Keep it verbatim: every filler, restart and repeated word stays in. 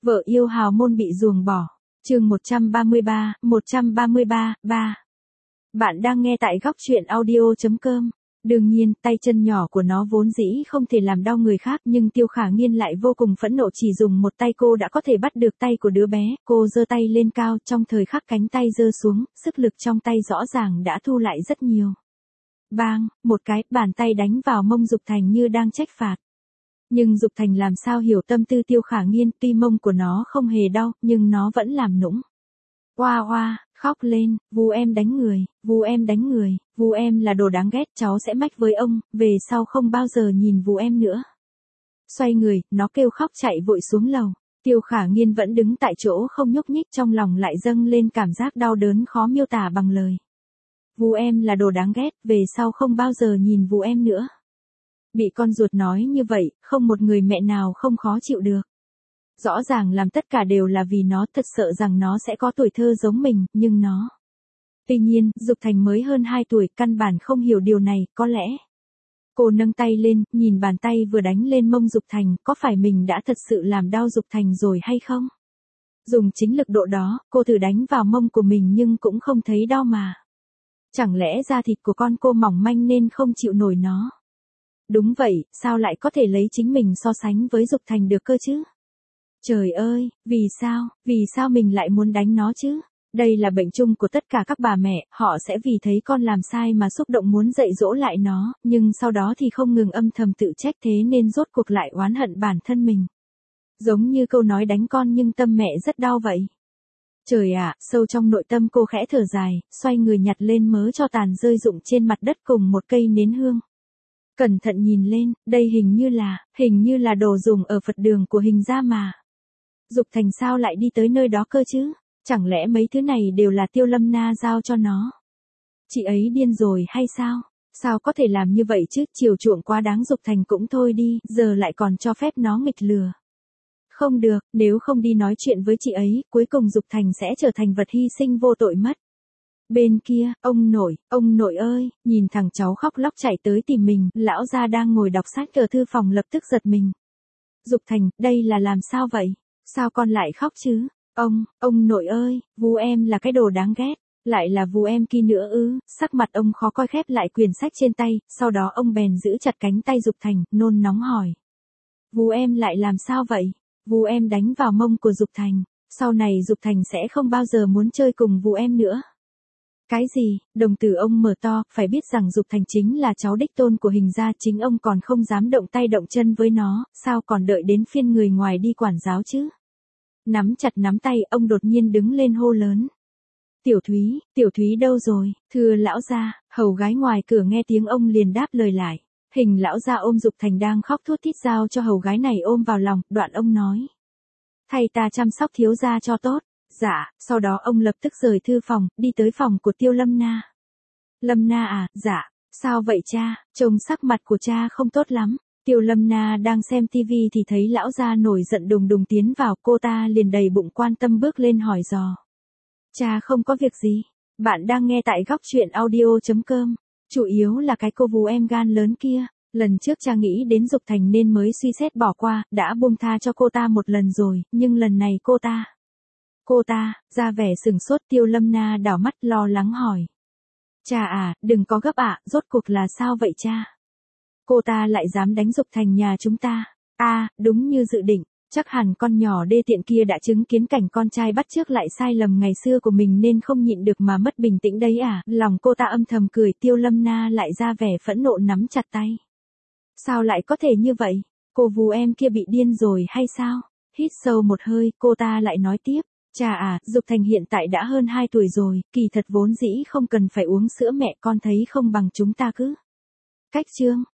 Vợ yêu hào môn bị ruồng bỏ. Chương một trăm ba mươi ba, một trăm ba mươi ba, ba. Bạn đang nghe tại góc truyện audio chấm com. Đương nhiên, tay chân nhỏ của nó vốn dĩ không thể làm đau người khác, nhưng Tiêu Khả Nghiên lại vô cùng phẫn nộ, chỉ dùng một tay cô đã có thể bắt được tay của đứa bé. Cô giơ tay lên cao, trong thời khắc cánh tay giơ xuống, sức lực trong tay rõ ràng đã thu lại rất nhiều. Bang, một cái, bàn tay đánh vào mông Dục Thành như đang trách phạt. Nhưng Dục Thành làm sao hiểu tâm tư Tiêu Khả Nghiên, tuy mông của nó không hề đau, nhưng nó vẫn làm nũng. Oa oa, khóc lên, vú em đánh người, vú em đánh người, vú em là đồ đáng ghét, cháu sẽ mách với ông, về sau không bao giờ nhìn vú em nữa. Xoay người, nó kêu khóc chạy vội xuống lầu. Tiêu Khả Nghiên vẫn đứng tại chỗ không nhúc nhích, trong lòng lại dâng lên cảm giác đau đớn khó miêu tả bằng lời. Vú em là đồ đáng ghét, về sau không bao giờ nhìn vú em nữa. Bị con ruột nói như vậy, không một người mẹ nào không khó chịu được. Rõ ràng làm tất cả đều là vì nó, thật sợ rằng nó sẽ có tuổi thơ giống mình, nhưng nó... Tuy nhiên, Dục Thành mới hơn hai tuổi, căn bản không hiểu điều này, có lẽ... Cô nâng tay lên, nhìn bàn tay vừa đánh lên mông Dục Thành, có phải mình đã thật sự làm đau Dục Thành rồi hay không? Dùng chính lực độ đó, cô thử đánh vào mông của mình nhưng cũng không thấy đau mà. Chẳng lẽ da thịt của con cô mỏng manh nên không chịu nổi nó? Đúng vậy, sao lại có thể lấy chính mình so sánh với Dục Thành được cơ chứ? Trời ơi, vì sao, vì sao mình lại muốn đánh nó chứ? Đây là bệnh chung của tất cả các bà mẹ, họ sẽ vì thấy con làm sai mà xúc động muốn dạy dỗ lại nó, nhưng sau đó thì không ngừng âm thầm tự trách, thế nên rốt cuộc lại oán hận bản thân mình. Giống như câu nói đánh con nhưng tâm mẹ rất đau vậy. Trời ạ, sâu trong nội tâm cô khẽ thở dài, xoay người nhặt lên mớ tro tàn rơi rụng trên mặt đất cùng một cây nến hương. Cẩn thận nhìn lên, đây hình như là, hình như là đồ dùng ở Phật đường của Hình gia mà. Dục Thành sao lại đi tới nơi đó cơ chứ? Chẳng lẽ mấy thứ này đều là Tiêu Lâm Na giao cho nó? Chị ấy điên rồi hay sao? Sao có thể làm như vậy chứ? Chiều chuộng quá đáng, Dục Thành cũng thôi đi, giờ lại còn cho phép nó nghịch lừa. Không được, nếu không đi nói chuyện với chị ấy, cuối cùng Dục Thành sẽ trở thành vật hy sinh vô tội mất. Bên kia, ông nội, ông nội ơi, nhìn thằng cháu khóc lóc chạy tới tìm mình, lão gia đang ngồi đọc sách ở thư phòng lập tức giật mình. Dục Thành, đây là làm sao vậy? Sao con lại khóc chứ? Ông, ông nội ơi, vú em là cái đồ đáng ghét, lại là vú em kia nữa ư? Sắc mặt ông khó coi, khép lại quyển sách trên tay, sau đó ông bèn giữ chặt cánh tay Dục Thành, nôn nóng hỏi. Vú em lại làm sao vậy? Vú em đánh vào mông của Dục Thành, sau này Dục Thành sẽ không bao giờ muốn chơi cùng vú em nữa. Cái gì? Đồng tử ông mở to, phải biết rằng Dục Thành chính là cháu đích tôn của Hình gia, chính ông còn không dám động tay động chân với nó, sao còn đợi đến phiên người ngoài đi quản giáo chứ? Nắm chặt nắm tay, ông đột nhiên đứng lên hô lớn. Tiểu Thúy, Tiểu Thúy đâu rồi? Thưa lão gia, hầu gái ngoài cửa nghe tiếng ông liền đáp lời lại. Hình lão gia ôm Dục Thành đang khóc thút thít giao cho hầu gái này ôm vào lòng, đoạn ông nói. Thay ta chăm sóc thiếu gia cho tốt. Dạ, sau đó ông lập tức rời thư phòng, đi tới phòng của Tiêu Lâm Na. Lâm Na à, dạ, sao vậy cha, trông sắc mặt của cha không tốt lắm. Tiêu Lâm Na đang xem tivi thì thấy lão gia nổi giận đùng đùng tiến vào, cô ta liền đầy bụng quan tâm bước lên hỏi dò. Cha không có việc gì, bạn đang nghe tại góc truyện audio chấm com, chủ yếu là cái cô vú em gan lớn kia. Lần trước cha nghĩ đến Dục Thành nên mới suy xét bỏ qua, đã buông tha cho cô ta một lần rồi, nhưng lần này cô ta... Cô ta, ra vẻ sừng sốt. Tiêu Lâm Na đảo mắt lo lắng hỏi. Cha à, đừng có gấp ạ, rốt cuộc là sao vậy cha? Cô ta lại dám đánh Dục Thành nhà chúng ta. À, đúng như dự định, chắc hẳn con nhỏ đê tiện kia đã chứng kiến cảnh con trai bắt chước lại sai lầm ngày xưa của mình nên không nhịn được mà mất bình tĩnh đấy à. Lòng cô ta âm thầm cười, Tiêu Lâm Na lại ra vẻ phẫn nộ nắm chặt tay. Sao lại có thể như vậy? Cô vú em kia bị điên rồi hay sao? Hít sâu một hơi, cô ta lại nói tiếp. Cha à, Dục Thành hiện tại đã hơn hai tuổi rồi, kỳ thật vốn dĩ không cần phải uống sữa mẹ, con thấy không bằng chúng ta cứ. Cách chương,